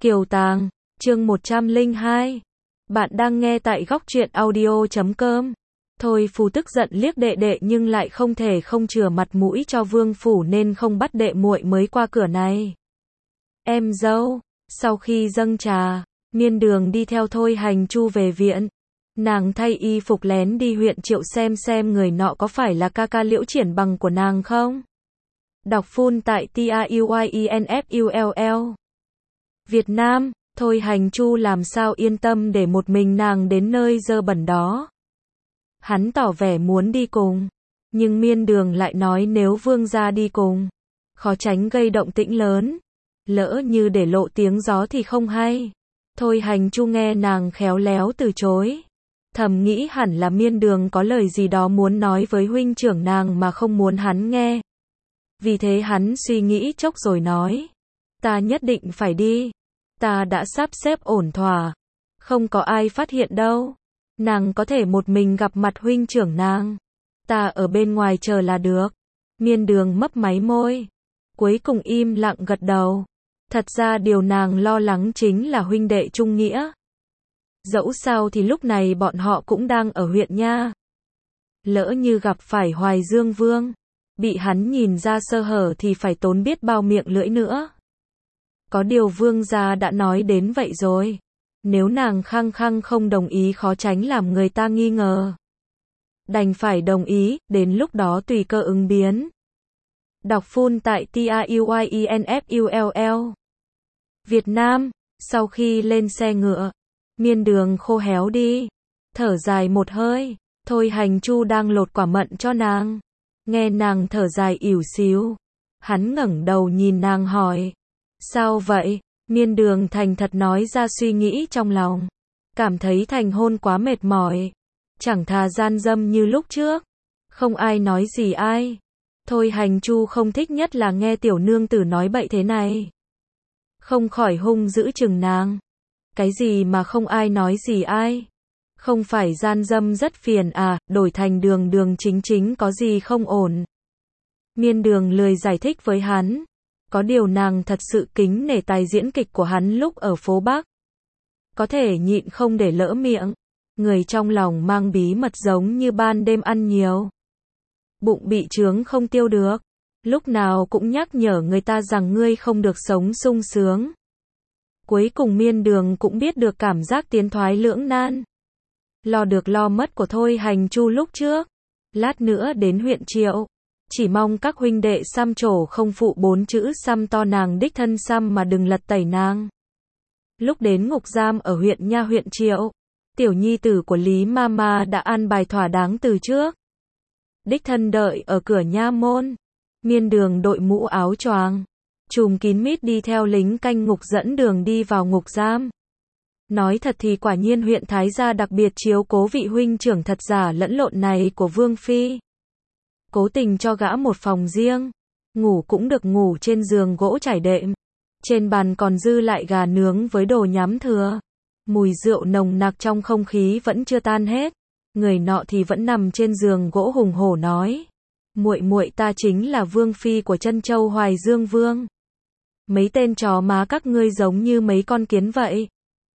Kiều Tàng, chương 102. Bạn đang nghe tại góc truyện audio.com. Thôi Phù tức giận liếc đệ đệ nhưng lại không thể không chừa mặt mũi cho Vương Phủ nên không bắt đệ muội mới qua cửa này. Em dâu, sau khi dâng trà, Miên Đường đi theo Thôi Hành Chu về viện. Nàng thay y phục lén đi huyện Triệu xem người nọ có phải là ca ca Liễu Triển Bằng của nàng không. Đọc full tại TAUYINFULL. Việt Nam, Thôi Hành Chu làm sao yên tâm để một mình nàng đến nơi dơ bẩn đó. Hắn tỏ vẻ muốn đi cùng, nhưng Miên Đường lại nói nếu vương gia đi cùng, khó tránh gây động tĩnh lớn, lỡ như để lộ tiếng gió thì không hay. Thôi Hành Chu nghe nàng khéo léo từ chối, thầm nghĩ hẳn là Miên Đường có lời gì đó muốn nói với huynh trưởng nàng mà không muốn hắn nghe. Vì thế hắn suy nghĩ chốc rồi nói, ta nhất định phải đi, ta đã sắp xếp ổn thỏa, không có ai phát hiện đâu, nàng có thể một mình gặp mặt huynh trưởng nàng, ta ở bên ngoài chờ là được. Miên Đường mấp máy môi, cuối cùng im lặng gật đầu. Thật ra điều nàng lo lắng chính là huynh đệ trung nghĩa. Dẫu sao thì lúc này bọn họ cũng đang ở huyện nha. Lỡ như gặp phải Hoài Dương Vương, bị hắn nhìn ra sơ hở thì phải tốn biết bao miệng lưỡi nữa. Có điều vương gia đã nói đến vậy rồi, nếu nàng khăng khăng không đồng ý khó tránh làm người ta nghi ngờ. Đành phải đồng ý, đến lúc đó tùy cơ ứng biến. Đọc full tại TAUYINFULL. Việt Nam, sau khi lên xe ngựa, Miên Đường khô héo đi, thở dài một hơi. Thôi Hành Chu đang lột quả mận cho nàng, nghe nàng thở dài ỉu xìu, hắn ngẩng đầu nhìn nàng hỏi, sao vậy? Miên Đường thành thật nói ra suy nghĩ trong lòng, cảm thấy thành hôn quá mệt mỏi, chẳng thà gian dâm như lúc trước, không ai nói gì ai. Thôi Hành Chu không thích nhất là nghe tiểu nương tử nói bậy thế này, không khỏi hung dữ chừng nàng. Cái gì mà không ai nói gì ai? Không phải gian dâm rất phiền à, đổi thành đường đường chính chính có gì không ổn. Miên Đường lười giải thích với hắn, có điều nàng thật sự kính nể tài diễn kịch của hắn lúc ở phố Bắc. Có thể nhịn không để lỡ miệng, người trong lòng mang bí mật giống như ban đêm ăn nhiều, bụng bị chướng không tiêu được, lúc nào cũng nhắc nhở người ta rằng ngươi không được sống sung sướng. Cuối cùng Miên Đường cũng biết được cảm giác tiến thoái lưỡng nan, lo được lo mất của Thôi Hành Chu lúc trước. Lát nữa đến huyện Triệu, chỉ mong các huynh đệ xăm trổ không phụ 4 chữ xăm to nàng đích thân xăm mà đừng lật tẩy nàng. Lúc đến ngục giam ở huyện nha huyện Triệu, tiểu nhi tử của Lý Mama đã an bài thỏa đáng từ trước, đích thân đợi ở cửa nha môn. Miên Đường đội mũ áo choàng, trùm kín mít đi theo lính canh ngục dẫn đường đi vào ngục giam. Nói thật thì quả nhiên huyện Thái Gia đặc biệt chiếu cố vị huynh trưởng thật giả lẫn lộn này của Vương Phi. Cố tình cho gã một phòng riêng, ngủ cũng được ngủ trên giường gỗ trải đệm. Trên bàn còn dư lại gà nướng với đồ nhắm thừa. Mùi rượu nồng nặc trong không khí vẫn chưa tan hết. Người nọ thì vẫn nằm trên giường gỗ hùng hổ nói, muội muội ta chính là Vương Phi của Trân Châu Hoài Dương Vương. Mấy tên chó má các ngươi giống như mấy con kiến vậy.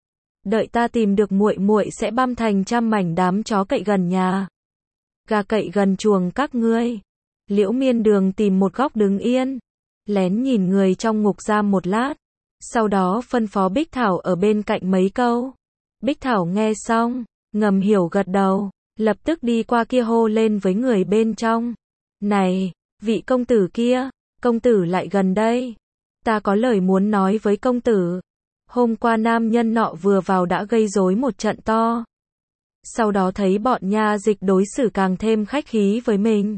Đợi ta tìm được muội muội sẽ băm thành trăm mảnh đám chó cậy gần nhà, gà cậy gần chuồng các ngươi. Liễu Miên Đường tìm một góc đứng yên, lén nhìn người trong ngục giam một lát, sau đó phân phó Bích Thảo ở bên cạnh mấy câu. Bích Thảo nghe xong, ngầm hiểu gật đầu, lập tức đi qua kia hô lên với người bên trong, này, vị công tử kia, công tử lại gần đây, ta có lời muốn nói với công tử. Hôm qua nam nhân nọ vừa vào đã gây rối một trận to, sau đó thấy bọn nha dịch đối xử càng thêm khách khí với mình.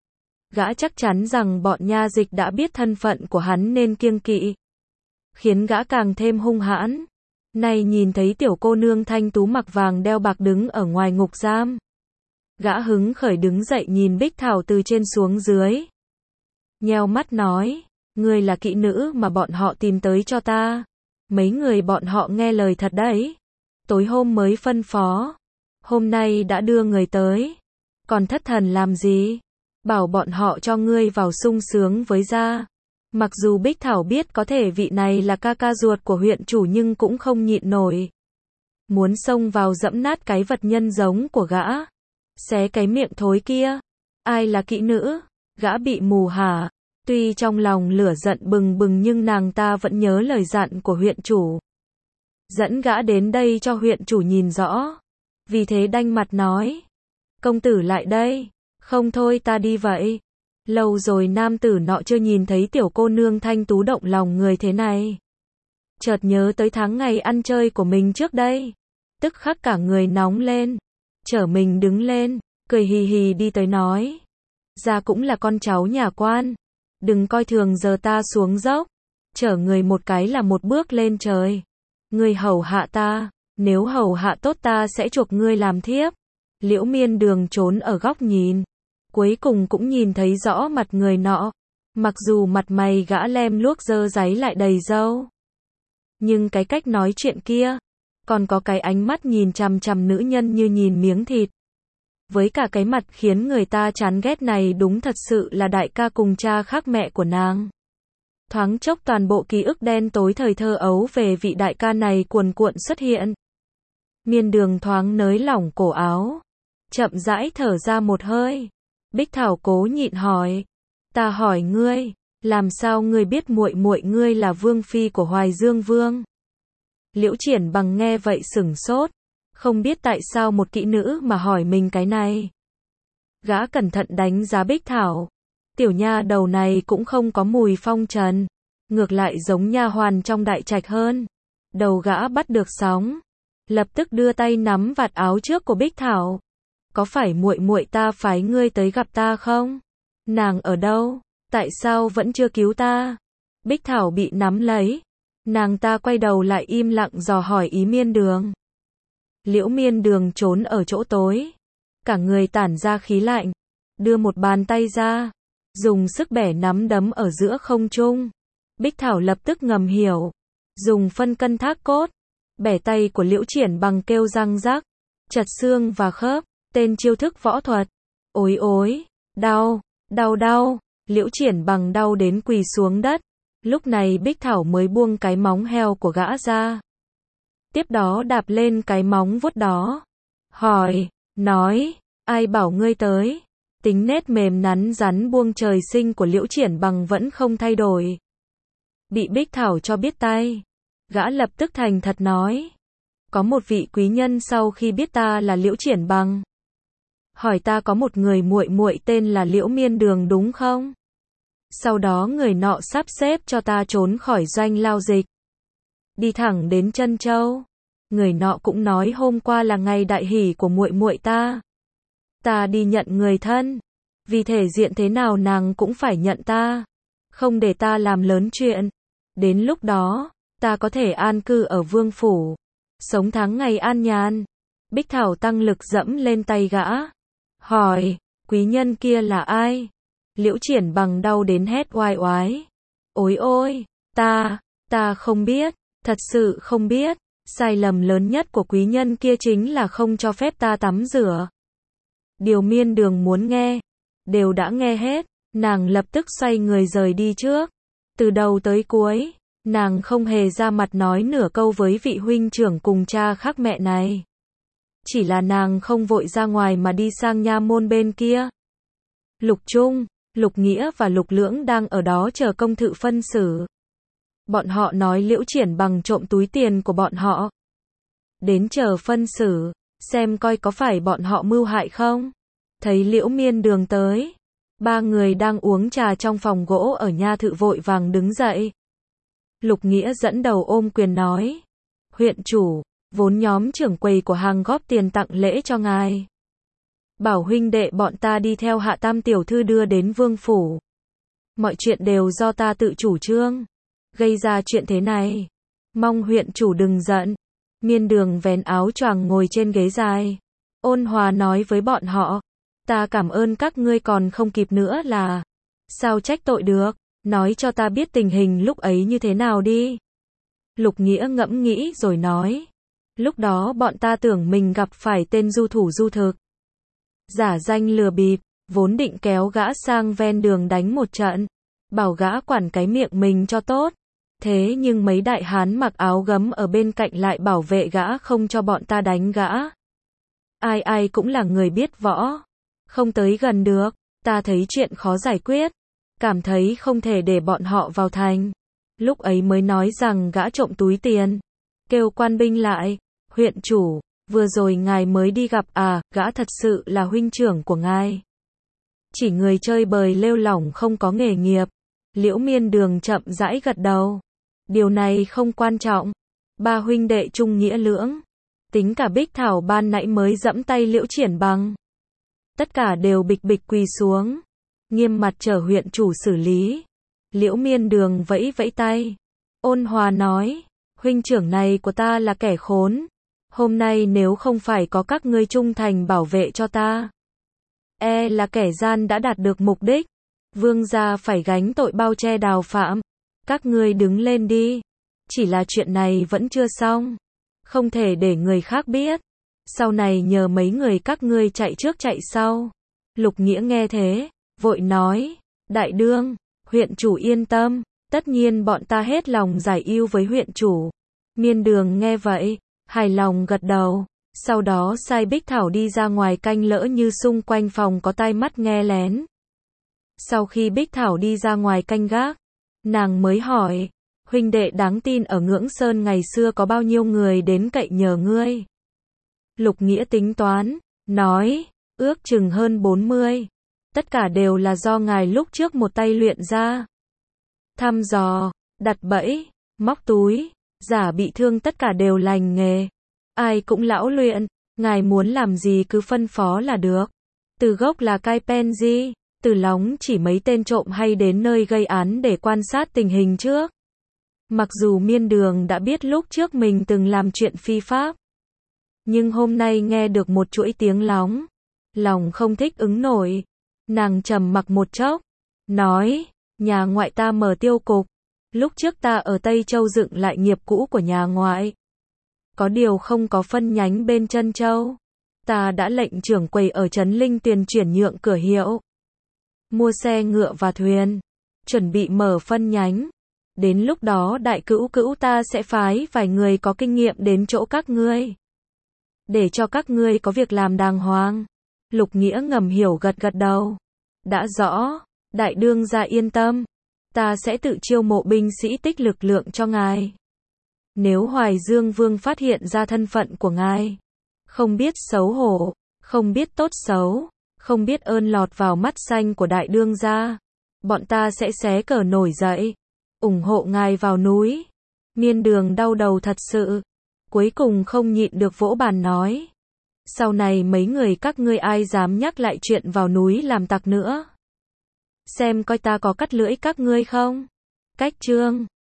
Gã chắc chắn rằng bọn nha dịch đã biết thân phận của hắn nên kiêng kỵ, khiến gã càng thêm hung hãn. Nay nhìn thấy tiểu cô nương thanh tú mặc vàng đeo bạc đứng ở ngoài ngục giam, gã hứng khởi đứng dậy nhìn Bích Thảo từ trên xuống dưới, nheo mắt nói, ngươi là kỹ nữ mà bọn họ tìm tới cho ta. Mấy người bọn họ nghe lời thật đấy, tối hôm mới phân phó, hôm nay đã đưa người tới, còn thất thần làm gì, bảo bọn họ cho ngươi vào sung sướng với gia. Mặc dù Bích Thảo biết có thể vị này là ca ca ruột của huyện chủ nhưng cũng không nhịn nổi. Muốn xông vào dẫm nát cái vật nhân giống của gã. Xé cái miệng thối kia. Ai là kỹ nữ? Gã bị mù hả? Tuy trong lòng lửa giận bừng bừng nhưng nàng ta vẫn nhớ lời dặn của huyện chủ. Dẫn gã đến đây cho huyện chủ nhìn rõ. Vì thế đanh mặt nói. Công tử lại đây. Không thôi ta đi vậy. Lâu rồi nam tử nọ chưa nhìn thấy tiểu cô nương thanh tú động lòng người thế này. Chợt nhớ tới tháng ngày ăn chơi của mình trước đây. Tức khắc cả người nóng lên. Chở mình đứng lên, cười hì hì đi tới nói. Ra cũng là con cháu nhà quan. Đừng coi thường giờ ta xuống dốc. Chở người một cái là một bước lên trời. Ngươi hầu hạ ta, nếu hầu hạ tốt ta sẽ chuộc ngươi làm thiếp. Liễu Miên Đường trốn ở góc nhìn. Cuối cùng cũng nhìn thấy rõ mặt người nọ. Mặc dù mặt mày gã lem luốc dơ dáy lại đầy râu. Nhưng cái cách nói chuyện kia, còn có cái ánh mắt nhìn chằm chằm nữ nhân như nhìn miếng thịt. Với cả cái mặt khiến người ta chán ghét này đúng thật sự là đại ca cùng cha khác mẹ của nàng. Thoáng chốc toàn bộ ký ức đen tối thời thơ ấu về vị đại ca này cuồn cuộn xuất hiện. Miên Đường thoáng nới lỏng cổ áo. Chậm rãi thở ra một hơi. Bích Thảo cố nhịn hỏi. Ta hỏi ngươi, làm sao ngươi biết muội muội ngươi là vương phi của Hoài Dương Vương? Liễu Triển Bằng nghe vậy sửng sốt. Không biết tại sao một kỹ nữ mà hỏi mình cái này. Gã cẩn thận đánh giá Bích Thảo. Tiểu nha đầu này cũng không có mùi phong trần. Ngược lại giống nha hoàn trong đại trạch hơn. Đầu gã bắt được sóng. Lập tức đưa tay nắm vạt áo trước của Bích Thảo. Có phải muội muội ta phái ngươi tới gặp ta không? Nàng ở đâu? Tại sao vẫn chưa cứu ta? Bích Thảo bị nắm lấy. Nàng ta quay đầu lại im lặng dò hỏi ý Miên Đường. Liễu Miên Đường trốn ở chỗ tối. Cả người tản ra khí lạnh. Đưa một bàn tay ra. Dùng sức bẻ nắm đấm ở giữa không trung. Bích Thảo lập tức ngầm hiểu. Dùng phân cân thác cốt. Bẻ tay của Liễu Triển Bằng kêu răng rắc. Chật xương và khớp. Tên chiêu thức võ thuật. Ối ối. Đau. Đau đau. Liễu Triển Bằng đau đến quỳ xuống đất. Lúc này Bích Thảo mới buông cái móng heo của gã ra. Tiếp đó đạp lên cái móng vuốt đó. Hỏi. Nói. Ai bảo ngươi tới? Tính nết mềm nắn rắn buông trời sinh của Liễu Triển Bằng vẫn không thay đổi. Bị Bích Thảo cho biết tay. Gã lập tức thành thật nói. Có một vị quý nhân sau khi biết ta là Liễu Triển Bằng. Hỏi ta có một người muội muội tên là Liễu Miên Đường đúng không? Sau đó người nọ sắp xếp cho ta trốn khỏi doanh lao dịch. Đi thẳng đến Trân Châu. Người nọ cũng nói hôm qua là ngày đại hỷ của muội muội ta. Ta đi nhận người thân. Vì thể diện thế nào nàng cũng phải nhận ta. Không để ta làm lớn chuyện. Đến lúc đó, ta có thể an cư ở vương phủ. Sống tháng ngày an nhàn. Bích Thảo tăng lực dẫm lên tay gã. Hỏi, quý nhân kia là ai? Liễu Triển Bằng đau đến hét oai oái. Ôi ôi, ta không biết, thật sự không biết. Sai lầm lớn nhất của quý nhân kia chính là không cho phép ta tắm rửa. Điều Miên Đường muốn nghe, đều đã nghe hết. Nàng lập tức xoay người rời đi trước. Từ đầu tới cuối, nàng không hề ra mặt nói nửa câu với vị huynh trưởng cùng cha khác mẹ này. Chỉ là nàng không vội ra ngoài mà đi sang nha môn bên kia. Lục Trung, Lục Nghĩa và Lục Lưỡng đang ở đó chờ công thự phân xử. Bọn họ nói Liễu Triển Bằng trộm túi tiền của bọn họ. Đến chờ phân xử, xem coi có phải bọn họ mưu hại không. Thấy Liễu Miên Đường tới. Ba người đang uống trà trong phòng gỗ ở nha thự vội vàng đứng dậy. Lục Nghĩa dẫn đầu ôm quyền nói. Huyện chủ, vốn nhóm trưởng quầy của hàng góp tiền tặng lễ cho ngài. Bảo huynh đệ bọn ta đi theo Hạ Tam tiểu thư đưa đến vương phủ. Mọi chuyện đều do ta tự chủ trương. Gây ra chuyện thế này. Mong huyện chủ đừng giận. Miên Đường vén áo choàng ngồi trên ghế dài. Ôn hòa nói với bọn họ. Ta cảm ơn các ngươi còn không kịp nữa là. Sao trách tội được. Nói cho ta biết tình hình lúc ấy như thế nào đi. Lục Nghĩa ngẫm nghĩ rồi nói. Lúc đó bọn ta tưởng mình gặp phải tên du thủ du thực. Giả danh lừa bịp, vốn định kéo gã sang ven đường đánh một trận. bảo gã quản cái miệng mình cho tốt. Thế nhưng mấy đại hán mặc áo gấm ở bên cạnh lại bảo vệ gã không cho bọn ta đánh gã. Ai ai cũng là người biết võ, không tới gần được, ta thấy chuyện khó giải quyết, cảm thấy không thể để bọn họ vào thành. Lúc ấy mới nói rằng gã trộm túi tiền, kêu quan binh lại, huyện chủ, vừa rồi ngài mới đi gặp à, gã thật sự là huynh trưởng của ngài. Chỉ người chơi bời lêu lỏng không có nghề nghiệp. Liễu Miên Đường chậm rãi gật đầu. Điều này không quan trọng. Ba huynh đệ chung nghĩa lưỡng. Tính cả Bích Thảo ban nãy mới dẫm tay Liễu Triển Bằng. Tất cả đều bịch bịch quỳ xuống. Nghiêm mặt chờ huyện chủ xử lý. Liễu Miên Đường vẫy vẫy tay. Ôn hòa nói. Huynh trưởng này của ta là kẻ khốn. Hôm nay nếu không phải có các ngươi trung thành bảo vệ cho ta, là kẻ gian đã đạt được mục đích. Vương gia phải gánh tội bao che đào phạm. Các ngươi đứng lên đi. Chỉ là chuyện này vẫn chưa xong. Không thể để người khác biết. Sau này nhờ mấy người các ngươi chạy trước chạy sau. Lục Nghĩa nghe thế, vội nói. Đại đương, huyện chủ yên tâm. Tất nhiên bọn ta hết lòng giải ưu với huyện chủ. Miên Đường nghe vậy, hài lòng gật đầu. Sau đó sai Bích Thảo đi ra ngoài canh lỡ như xung quanh phòng có tai mắt nghe lén. Sau khi Bích Thảo đi ra ngoài canh gác, nàng mới hỏi, huynh đệ đáng tin ở Ngưỡng Sơn ngày xưa có bao nhiêu người đến cậy nhờ ngươi? Lục Nghĩa tính toán, nói, ước chừng hơn 40. Tất cả đều là do ngài lúc trước một tay luyện ra. Thăm dò, đặt bẫy, móc túi, giả bị thương tất cả đều lành nghề. Ai cũng lão luyện, ngài muốn làm gì cứ phân phó là được. Từ gốc là Kai Penji, từ lóng chỉ mấy tên trộm hay đến nơi gây án để quan sát tình hình trước. Mặc dù Miên Đường đã biết lúc trước mình từng làm chuyện phi pháp, nhưng hôm nay nghe được một chuỗi tiếng lóng, lòng không thích ứng nổi. Nàng trầm mặc một chốc, nói, nhà ngoại ta mở tiêu cục, lúc trước ta ở Tây Châu dựng lại nghiệp cũ của nhà ngoại. Có điều không có phân nhánh bên Trân Châu. Ta đã lệnh trưởng quầy ở Trấn Linh Tuyền chuyển nhượng cửa hiệu, mua xe ngựa và thuyền, chuẩn bị mở phân nhánh. Đến lúc đó đại cữu cữu ta sẽ phái vài người có kinh nghiệm đến chỗ các ngươi, để cho các ngươi có việc làm đàng hoàng. Lục Nghĩa ngầm hiểu gật gật đầu. Đã rõ, đại đương gia yên tâm. Ta sẽ tự chiêu mộ binh sĩ tích lực lượng cho ngài. Nếu Hoài Dương Vương phát hiện ra thân phận của ngài, không biết xấu hổ, không biết tốt xấu, không biết ơn lọt vào mắt xanh của đại đương gia, bọn ta sẽ xé cờ nổi dậy, ủng hộ ngài vào núi. Miên Đường đau đầu thật sự, cuối cùng không nhịn được vỗ bàn nói. Sau này mấy người các ngươi ai dám nhắc lại chuyện vào núi làm tặc nữa, xem coi ta có cắt lưỡi các ngươi không. Cách chương